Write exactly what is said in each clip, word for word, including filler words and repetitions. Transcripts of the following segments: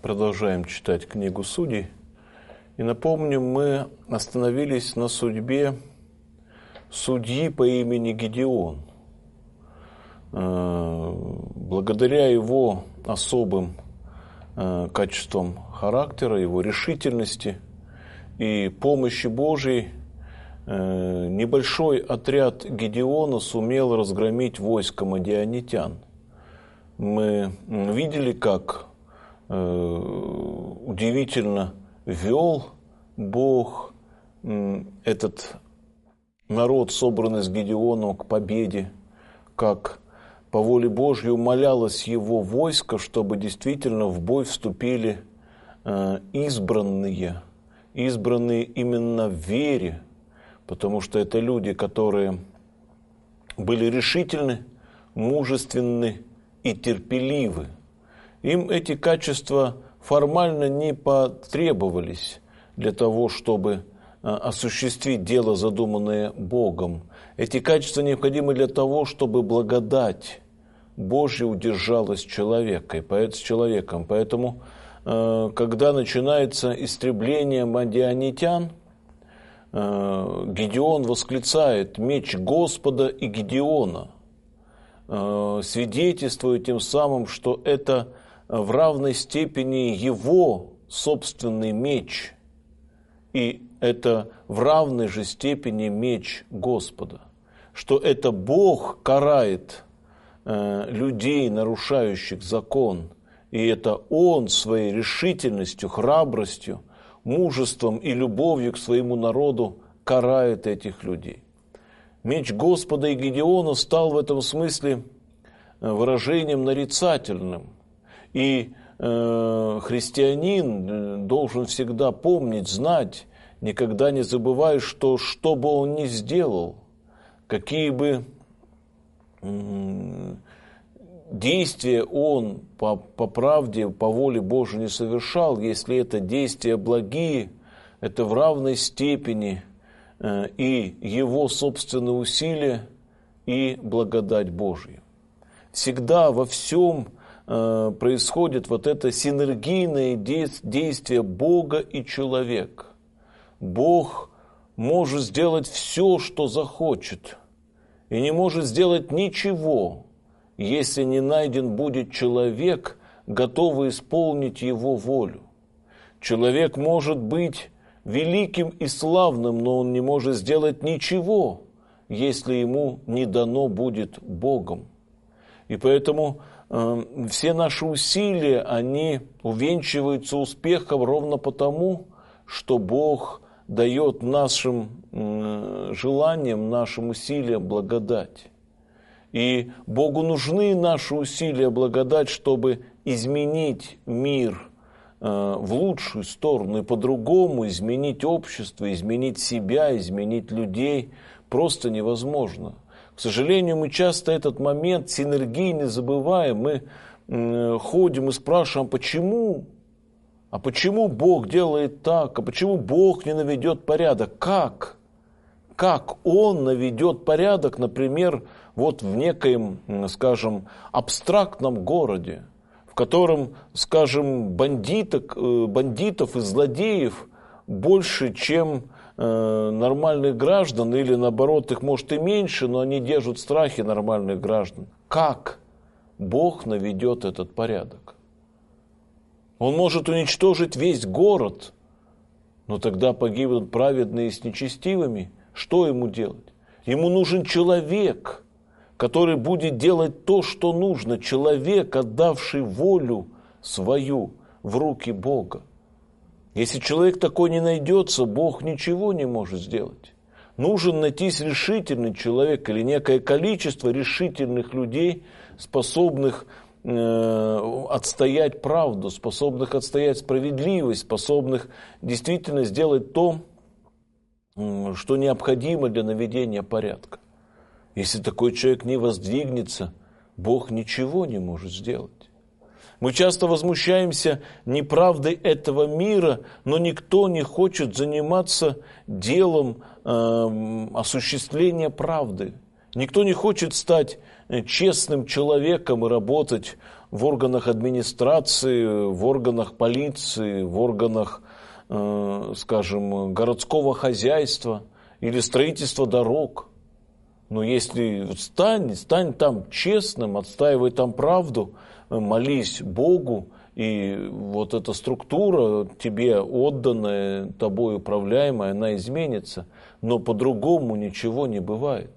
продолжаем читать книгу Судей. И напомню, мы остановились на судьбе судьи по имени Гедеон. Благодаря его особым качествам характера, его решительности и помощи Божией, небольшой отряд Гедеона сумел разгромить войско мадианитян. Мы видели, как удивительно вел Бог этот народ, собранный с Гедеоном, к победе, как по воле Божьей умолялось его войско, чтобы действительно в бой вступили избранные, избранные именно в вере, потому что это люди, которые были решительны, мужественны и терпеливы. Им эти качества формально не потребовались для того, чтобы осуществить дело, задуманное Богом. Эти качества необходимы для того, чтобы благодать Божья удержалась человека, с человеком. Поэтому, когда начинается истребление мадианитян, Гедеон восклицает: «Меч Господа и Гедеона», свидетельствуя тем самым, что это в равной степени его собственный меч, и это в равной же степени меч Господа, что это Бог карает э, людей, нарушающих закон, и это Он своей решительностью, храбростью, мужеством и любовью к своему народу карает этих людей. Меч Господа и Гедеона стал в этом смысле выражением нарицательным. И э, христианин должен всегда помнить, знать, никогда не забывая, что что бы он ни сделал, какие бы э, действия он по, по правде, по воле Божией не совершал, если это действия благие, это в равной степени э, и его собственные усилия, и благодать Божья. Всегда во всем происходит вот это синергийное действие Бога и человека. Бог может сделать все, что захочет, и не может сделать ничего, если не найден будет человек, готовый исполнить его волю. Человек может быть великим и славным, но он не может сделать ничего, если ему не дано будет Богом. И поэтому все наши усилия, они увенчиваются успехом ровно потому, что Бог дает нашим желаниям, нашим усилиям благодать. И Богу нужны наши усилия, благодать, чтобы изменить мир в лучшую сторону и по-другому изменить общество, изменить себя, изменить людей просто невозможно. К сожалению, мы часто этот момент синергии не забываем. Мы э, ходим и спрашиваем, почему? А почему Бог делает так? А почему Бог не наведет порядок? Как? Как Он наведет порядок, например, вот в некоем, скажем, абстрактном городе, в котором, скажем, бандиток, бандитов и злодеев больше, чем нормальных граждан, или наоборот, их может и меньше, но они держат в страхе нормальных граждан. Как Бог наведет этот порядок? Он может уничтожить весь город, но тогда погибнут праведные с нечестивыми. Что ему делать? Ему нужен человек, который будет делать то, что нужно. Человек, отдавший волю свою в руки Бога. Если человек такой не найдется, Бог ничего не может сделать. Нужен найтись решительный человек или некое количество решительных людей, способных э, отстоять правду, способных отстоять справедливость, способных действительно сделать то, э, что необходимо для наведения порядка. Если такой человек не воздвигнется, Бог ничего не может сделать. Мы часто возмущаемся неправдой этого мира, но никто не хочет заниматься делом э, осуществления правды. Никто не хочет стать честным человеком и работать в органах администрации, в органах полиции, в органах, э, скажем, городского хозяйства или строительства дорог. Но если стань, стань там честным, отстаивай там правду, молись Богу, и вот эта структура, тебе отданная, тобой управляемая, она изменится. Но по-другому ничего не бывает.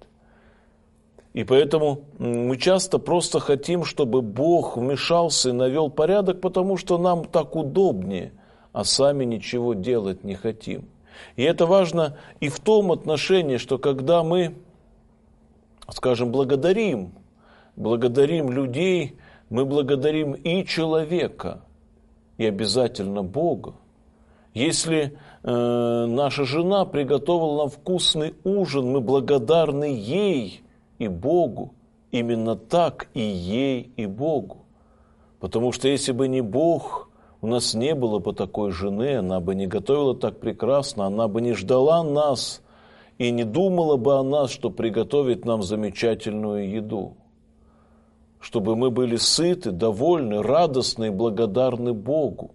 И поэтому мы часто просто хотим, чтобы Бог вмешался и навел порядок, потому что нам так удобнее, а сами ничего делать не хотим. И это важно и в том отношении, что когда мы, скажем, благодарим, благодарим людей, мы благодарим и человека, и обязательно Бога. Если э, наша жена приготовила нам вкусный ужин, мы благодарны ей и Богу. Именно так и ей, и Богу. Потому что если бы не Бог, у нас не было бы такой жены, она бы не готовила так прекрасно, она бы не ждала нас и не думала бы о нас, что приготовит нам замечательную еду. Чтобы мы были сыты, довольны, радостны и благодарны Богу.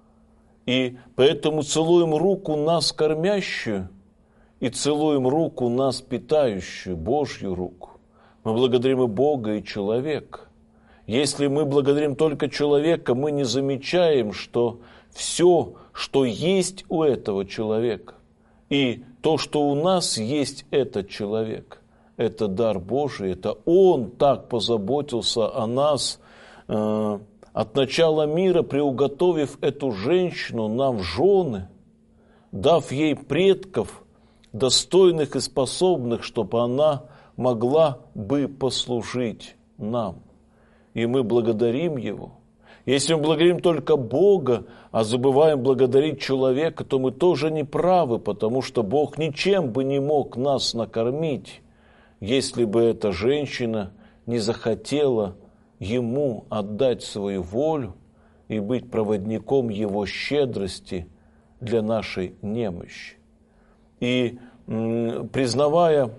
И поэтому целуем руку нас кормящую и целуем руку нас питающую, Божью руку. Мы благодарим и Бога, и человека. Если мы благодарим только человека, мы не замечаем, что все, что есть у этого человека, и то, что у нас есть этот человек, это дар Божий, это Он так позаботился о нас, э, от начала мира приуготовив эту женщину нам в жены, дав ей предков, достойных и способных, чтобы она могла бы послужить нам. И мы благодарим Его. Если мы благодарим только Бога, а забываем благодарить человека, то мы тоже не правы, потому что Бог ничем бы не мог нас накормить, если бы эта женщина не захотела Ему отдать свою волю и быть проводником Его щедрости для нашей немощи. И м, признавая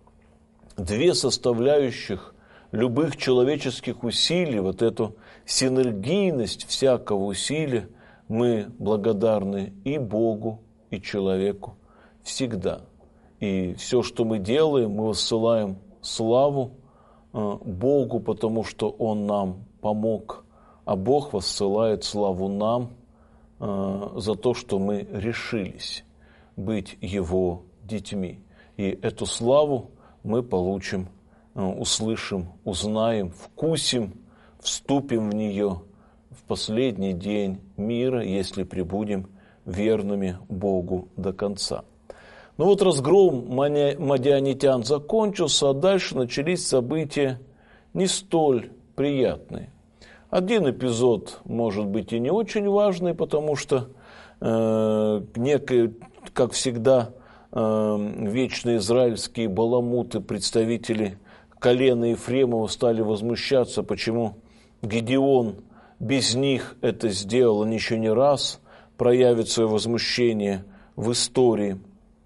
две составляющих любых человеческих усилий, вот эту синергийность всякого усилия, мы благодарны и Богу, и человеку всегда. И все, что мы делаем, мы высылаем славу э, Богу, потому что Он нам помог, а Бог воссылает славу нам э, за то, что мы решились быть Его детьми. И эту славу мы получим, услышим, узнаем, вкусим, вступим в нее в последний день мира, если пребудем верными Богу до конца. Ну вот разгром мадианитян закончился, а дальше начались события не столь приятные. Один эпизод может быть и не очень важный, потому что э, некое, как всегда, вечные израильские баламуты, представители колена Ефремова, стали возмущаться, почему Гедеон без них это сделал, он еще не раз проявит свое возмущение в истории.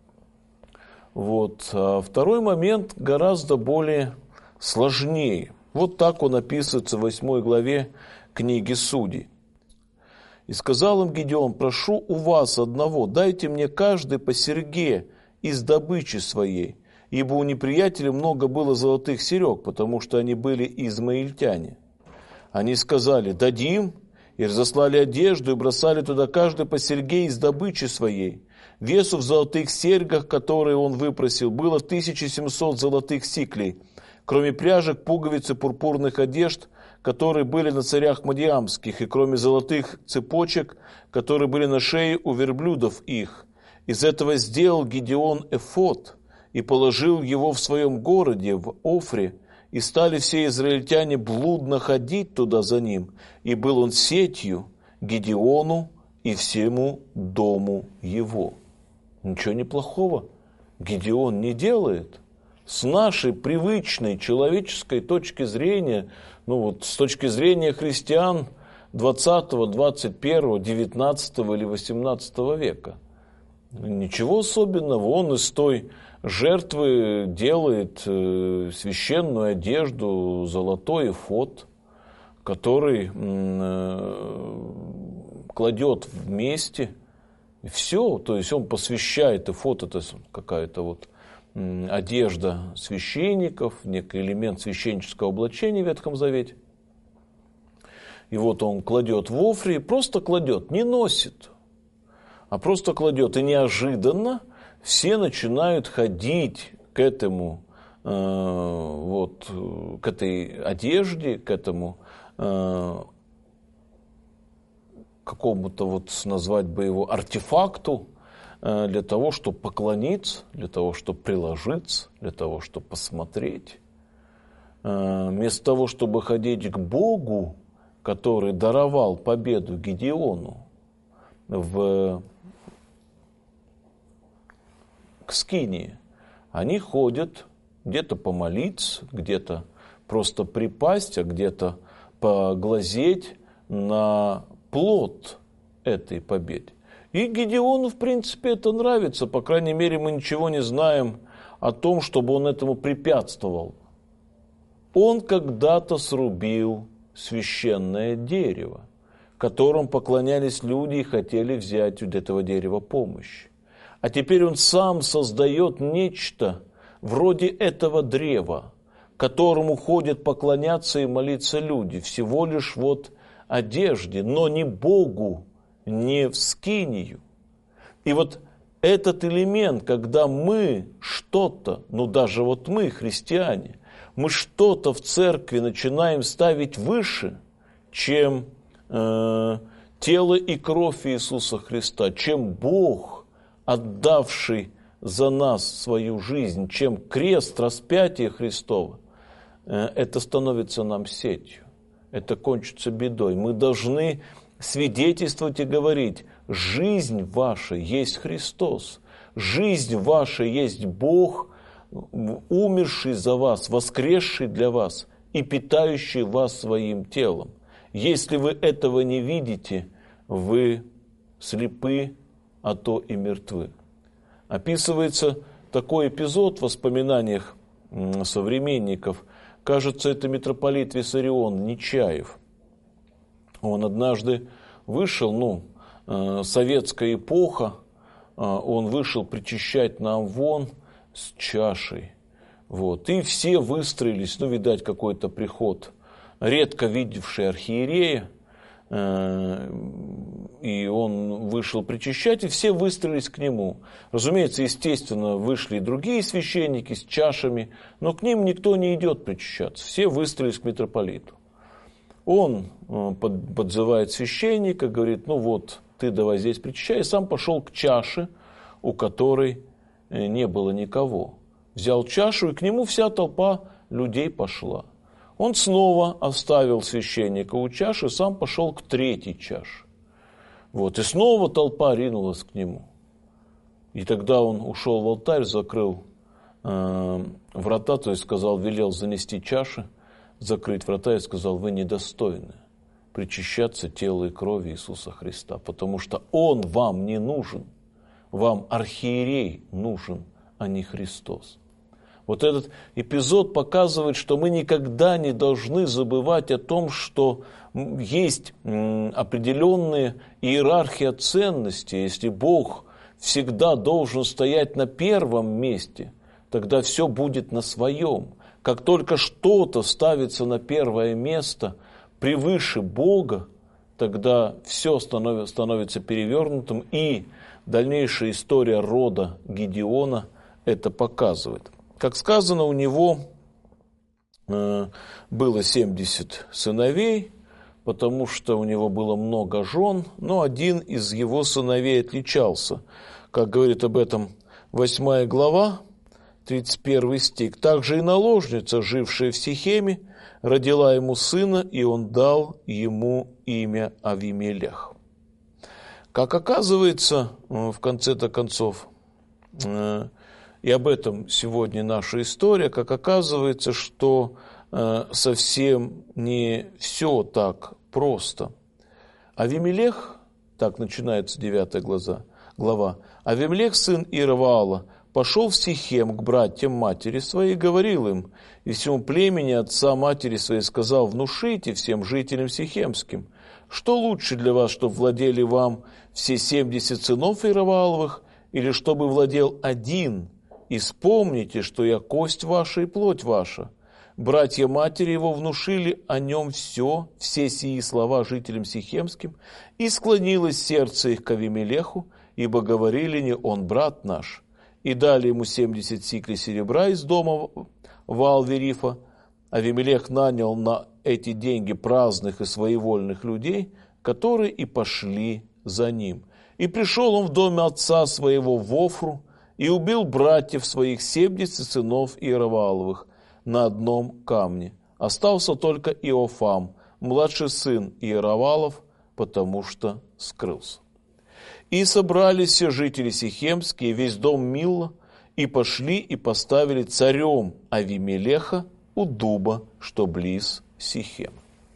Вот. А второй момент гораздо более сложнее. Вот так он описывается в восьмой главе книги Судей. «И сказал им Гедеон: прошу у вас одного, дайте мне каждый по серьге из добычи своей, ибо у неприятелей много было золотых серег, потому что они были измаильтяне. Они сказали: дадим, и разослали одежду, и бросали туда каждый по серьге из добычи своей. Весу в золотых серьгах, которые он выпросил, было тысяча семьсот золотых сиклей, кроме пряжек, пуговиц и пурпурных одежд, которые были на царях мадиамских, и кроме золотых цепочек, которые были на шее у верблюдов их. Из этого сделал Гедеон эфод и положил его в своем городе, в Офре, и стали все израильтяне блудно ходить туда за ним, и был он сетью Гедеону и всему дому его». Ничего неплохого Гедеон не делает. С нашей привычной человеческой точки зрения, ну вот с точки зрения христиан двадцатого, двадцать первого, девятнадцатого или восемнадцатого века, ничего особенного. Он из той жертвы делает священную одежду, золотой эфод, который кладет вместе все, то есть он посвящает, и фото, это какая-то вот одежда священников, некий элемент священнического облачения в Ветхом Завете. И вот он кладет в офре, просто кладет, не носит, а просто кладет. И неожиданно все начинают ходить к этому, э, вот, к этой одежде, к этому э, какому-то, вот назвать бы его, артефакту, э, для того, чтобы поклониться, для того, чтобы приложиться, для того, чтобы посмотреть. Э, вместо того, чтобы ходить к Богу, который даровал победу Гедеону в к Скинии, они ходят где-то помолиться, где-то просто припасть, а где-то поглазеть на плод этой победы. И Гедеону, в принципе, это нравится. По крайней мере, мы ничего не знаем о том, чтобы он этому препятствовал. Он когда-то срубил священное дерево, которым поклонялись люди и хотели взять у этого дерева помощь. А теперь он сам создает нечто вроде этого древа, которому ходят поклоняться и молиться люди, всего лишь вот одежде, но не Богу, не в скинию. И вот этот элемент, когда мы что-то, ну даже вот мы, христиане, мы что-то в церкви начинаем ставить выше, чем э, тело и кровь Иисуса Христа, чем Бог, отдавший за нас свою жизнь, чем крест распятия Христова, э, это становится нам сетью, это кончится бедой. Мы должны свидетельствовать и говорить: жизнь ваша есть Христос, жизнь ваша есть Бог, умерший за вас, воскресший для вас и питающий вас своим телом. Если вы этого не видите, вы слепы, а то и мертвы. Описывается такой эпизод в воспоминаниях современников. Кажется, это митрополит Виссарион Нечаев. Он однажды вышел, ну, советская эпоха, он вышел причащать на Амвон с чашей. Вот. И все выстроились, ну, видать, какой-то приход, редко видевший архиерея, э, и он вышел причащать, и все выстроились к нему. Разумеется, естественно, вышли и другие священники с чашами, но к ним никто не идет причащаться, все выстроились к митрополиту. Он э, под, подзывает священника, говорит: ну вот, ты давай здесь причащай, и сам пошел к чаше, у которой не было никого. Взял чашу, и к нему вся толпа людей пошла. Он снова оставил священника у чаши, сам пошел к третьей чаше. Вот, и снова толпа ринулась к нему. И тогда он ушел в алтарь, закрыл э, врата, то есть сказал, велел занести чаши, закрыть врата и сказал: вы недостойны причащаться тела и крови Иисуса Христа, потому что Он вам не нужен. Вам архиерей нужен, а не Христос. Вот этот эпизод показывает, что мы никогда не должны забывать о том, что есть определенные иерархия ценностей. Если Бог всегда должен стоять на первом месте, тогда все будет на своем. Как только что-то ставится на первое место превыше Бога, тогда все становится перевернутым, и дальнейшая история рода Гедеона это показывает. Как сказано, у него э, было семьдесят сыновей, потому что у него было много жен, но один из его сыновей отличался. Как говорит об этом восьмая глава, тридцать первый стих. «Также и наложница, жившая в Сихеме, родила ему сына, и он дал ему имя Авимелех». Как оказывается, в конце-то концов, и об этом сегодня наша история, как оказывается, что совсем не все так просто. Авимелех, так начинается девятая глава, Авимелех, сын Иерваала, пошел в Сихем к братьям матери своей и говорил им, и всему племени отца матери своей сказал: внушите всем жителям сихемским, что лучше для вас, чтобы владели вам все семьдесят сынов Иеровааловых, или чтобы владел один, и вспомните, что я кость ваша и плоть ваша. Братья матери его внушили о нем все, все сии слова жителям сихемским, и склонилось сердце их к Авимелеху, ибо говорили: не он брат наш. И дали ему семьдесят сиклей серебра из дома Ваал-Верифа. Авимелех нанял на эти деньги праздных и своевольных людей, которые и пошли за ним. И пришел он в доме отца своего в Офру, и убил братьев своих семьдесят сынов Иеровааловых на одном камне. Остался только Иофам, младший сын Иероваалов, потому что скрылся. И собрались все жители сихемские, весь дом Милла, и пошли и поставили царем Авимелеха у дуба, что близ Сихема.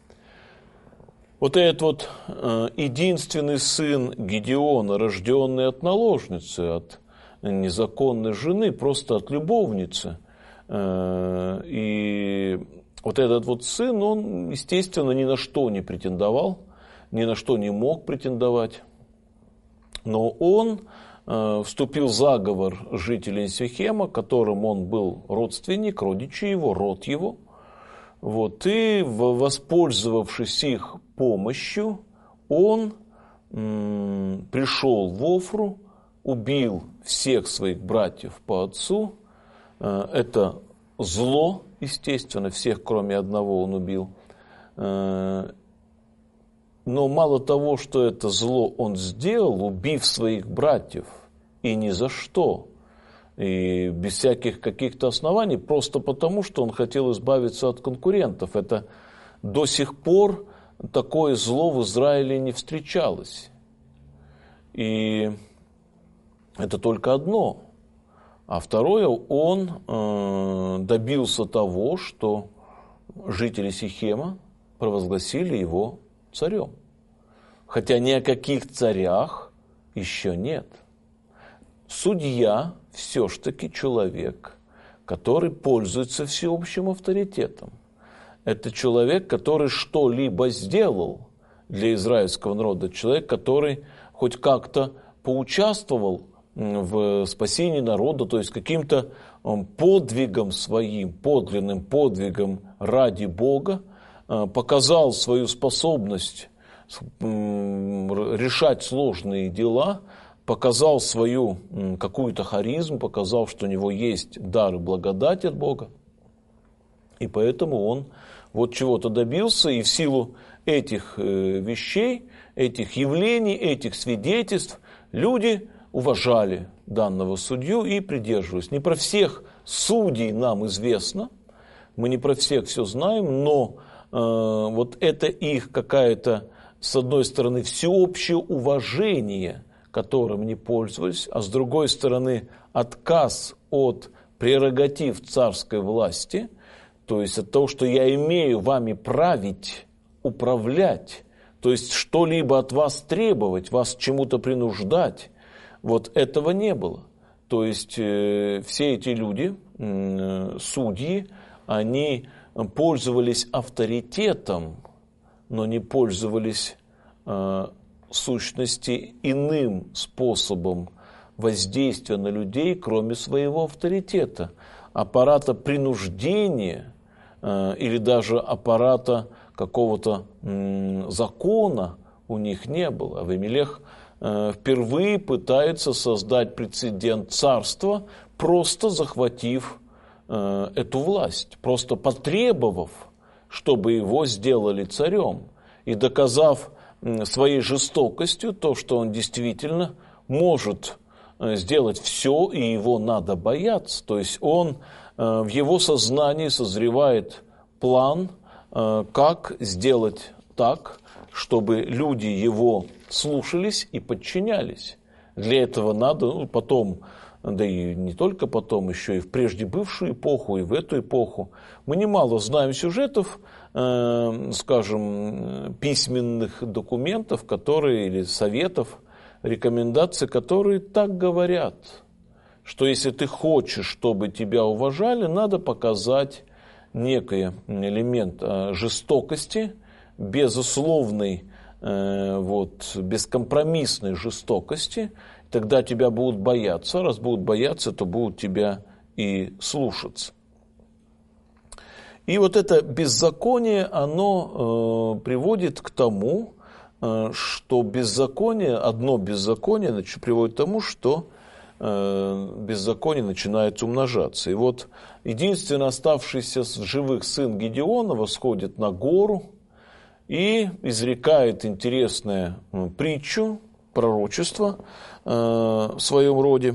Вот этот вот э, единственный сын Гедеона, рожденный от наложницы, от незаконной жены, просто от любовницы. Э, и вот этот вот сын, он, естественно, ни на что не претендовал, ни на что не мог претендовать. Но он э, вступил в заговор жителей Сихема, которым он был родственник, родичи его, род его. Вот, и, воспользовавшись их помощью, он м, пришел в Офру, убил всех своих братьев по отцу. Э, это зло, естественно, всех, кроме одного, он убил. Э, Но мало того, что это зло он сделал, убив своих братьев, и ни за что, и без всяких каких-то оснований, просто потому, что он хотел избавиться от конкурентов. Это до сих пор такое зло в Израиле не встречалось. И это только одно. А второе, он э, добился того, что жители Сихема провозгласили его царем. Хотя ни о каких царях еще нет. Судья все-таки человек, который пользуется всеобщим авторитетом. Это человек, который что-либо сделал для израильского народа. Человек, который хоть как-то поучаствовал в спасении народа, то есть каким-то подвигом своим, подлинным подвигом ради Бога, показал свою способность решать сложные дела, показал свою какую-то харизму, показал, что у него есть дар и благодать от Бога. И поэтому он вот чего-то добился, и в силу этих вещей, этих явлений, этих свидетельств люди уважали данного судью и придерживались. Не про всех судей нам известно, мы не про всех все знаем, но э, вот это их какая-то, с одной стороны, всеобщее уважение, которым не пользовались, а с другой стороны, отказ от прерогатив царской власти, то есть от того, что я имею вами править, управлять, то есть что-либо от вас требовать, вас чему-то принуждать, вот этого не было. То есть э, все эти люди, э, судьи, они пользовались авторитетом, но не пользовались э, в сущности иным способом воздействия на людей, кроме своего авторитета. Аппарата принуждения э, или даже аппарата какого-то м, закона у них не было. Авимелех э, впервые пытается создать прецедент царства, просто захватив э, эту власть, просто потребовав, чтобы его сделали царем, и доказав э, своей жестокостью то, что он действительно может э, сделать все, и его надо бояться. То есть он, э, в его сознании созревает план, э, как сделать так, чтобы люди его слушались и подчинялись. Для этого надо, ну, потом, да и не только потом, еще и в прежде бывшую эпоху, и в эту эпоху, мы немало знаем сюжетов, э, скажем, письменных документов, которые, или советов, рекомендаций, которые так говорят. что если ты хочешь, чтобы тебя уважали, надо показать некий элемент жестокости, безусловной, вот, бескомпромиссной жестокости, тогда тебя будут бояться. Раз будут бояться, то будут тебя и слушаться. И вот это беззаконие, оно э, приводит к тому, э, что беззаконие, одно беззаконие значит, приводит к тому, что э, беззаконие начинает умножаться. И вот единственно оставшийся в живых сын Гедеона восходит на гору и изрекает интересную э, притчу, пророчество э, в своем роде.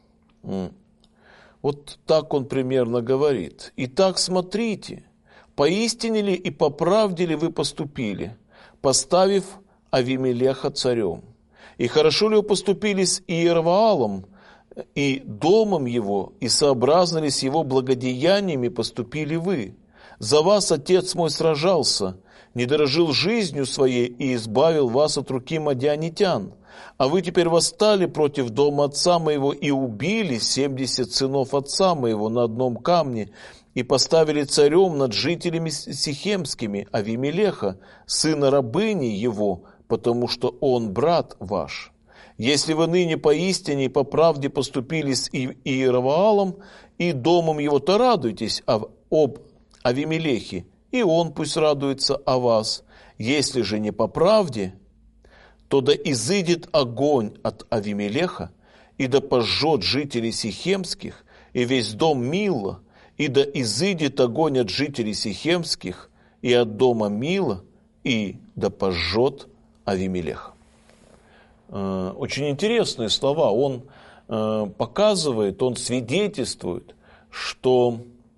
Вот так он примерно говорит. «Итак, смотрите, поистине ли и по правде ли вы поступили, поставив Авимелеха царем? И хорошо ли вы поступили с Иераваалом и домом его, и сообразно ли с его благодеяниями поступили вы? За вас отец мой сражался, не дорожил жизнью своей и избавил вас от руки мадианитян. А вы теперь восстали против дома отца моего и убили семьдесят сынов отца моего на одном камне и поставили царем над жителями сихемскими Авимелеха, сына рабыни его, потому что он брат ваш. Если вы ныне поистине и по правде поступили с Иераваалом и домом его, то радуйтесь об Авимелехе, и он пусть радуется о вас. Если же не по правде, то да изыдет огонь от Авимелеха, и да пожжет жителей сихемских, и весь дом Мила, и да изыдет огонь от жителей сихемских, и от дома Мила, и да пожжет Авимелеха». Очень интересные слова. Он показывает, он свидетельствует, что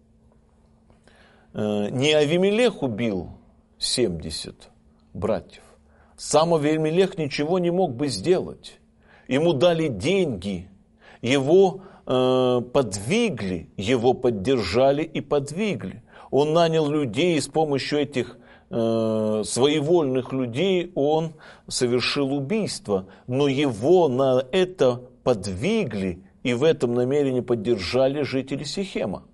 не Авимелех убил семьдесят братьев. Сам Авимелех ничего не мог бы сделать. Ему дали деньги, его э, подвигли, его поддержали и подвигли. Он нанял людей, и с помощью этих э, своевольных людей он совершил убийство. Но его на это подвигли и в этом намерении поддержали жители Сихема.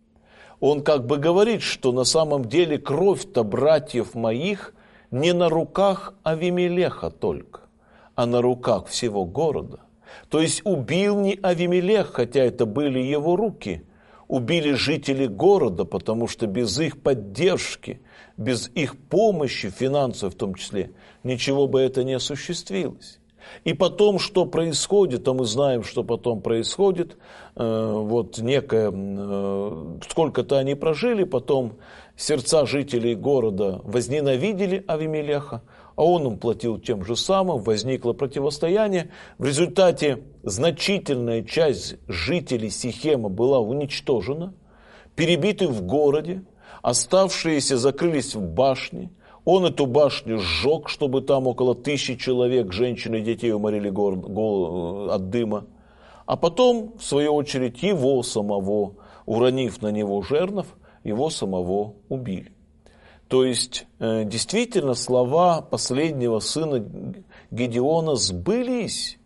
Он как бы говорит, что на самом деле кровь-то братьев моих не на руках Авимелеха только, а на руках всего города. То есть убил не Авимелех, хотя это были его руки, убили жители города, потому что без их поддержки, без их помощи, финансовой в том числе, ничего бы это не осуществилось. И потом, что происходит, а мы знаем, что потом происходит, э, вот некое, э, сколько-то они прожили, потом сердца жителей города возненавидели Авимелеха, а он им платил тем же самым, возникло противостояние. В результате значительная часть жителей Сихема была уничтожена, перебиты в городе, оставшиеся закрылись в башне. Он эту башню сжег, чтобы там около тысячи человек, женщин и детей уморили от дыма. А потом, в свою очередь, его самого, уронив на него жернов, его самого убили. То есть, действительно, слова последнего сына Гедеона сбылись,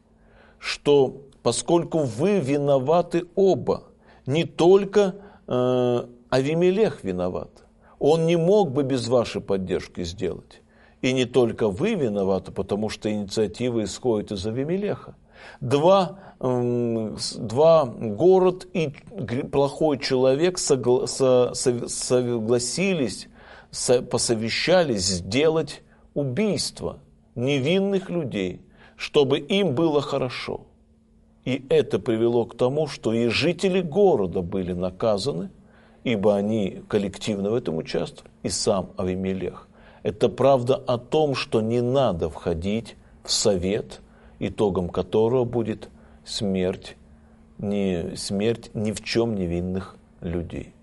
что поскольку вы виноваты оба, не только э, Авимелех виноват, он не мог бы без вашей поддержки сделать. И не только вы виноваты, потому что инициатива исходит из Авимелеха. Два, э, два город и плохой человек согла- со- со- согласились, со- посовещались сделать убийство невинных людей, чтобы им было хорошо. И это привело к тому, что и жители города были наказаны, ибо они коллективно в этом участвовали, и сам Авимелех. Это правда о том, что не надо входить в совет, итогом которого будет смерть, не, смерть ни в чем невинных людей.